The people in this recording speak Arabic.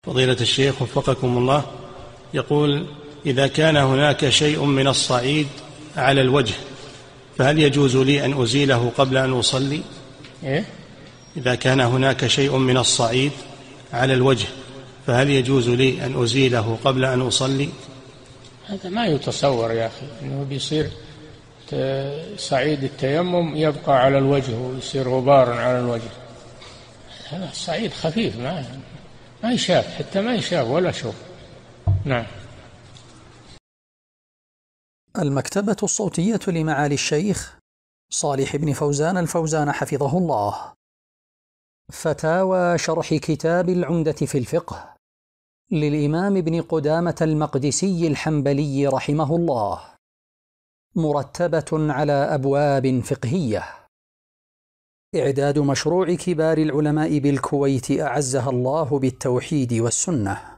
فضيلة الشيخ وفقكم الله، يقول: إذا كان هناك شيء من الصعيد على الوجه فهل يجوز لي أن أزيله قبل أن أصلي؟ إذا كان هناك شيء من الصعيد على الوجه فهل يجوز لي أن أزيله قبل أن أصلي؟ هذا ما يتصور يا أخي، أنه بيصير صعيد التيمم يبقى على الوجه ويصير غبارا على الوجه. هذا الصعيد خفيف ما يشاف، حتى ما يشاف ولا شوف. نعم. المكتبة الصوتية لمعالي الشيخ صالح بن فوزان الفوزان حفظه الله. فتاوى شرح كتاب العمدة في الفقه للإمام ابن قدامة المقدسي الحنبلي رحمه الله، مرتبة على أبواب فقهية. إعداد مشروع كبار العلماء بالكويت أعزها الله بالتوحيد والسنة.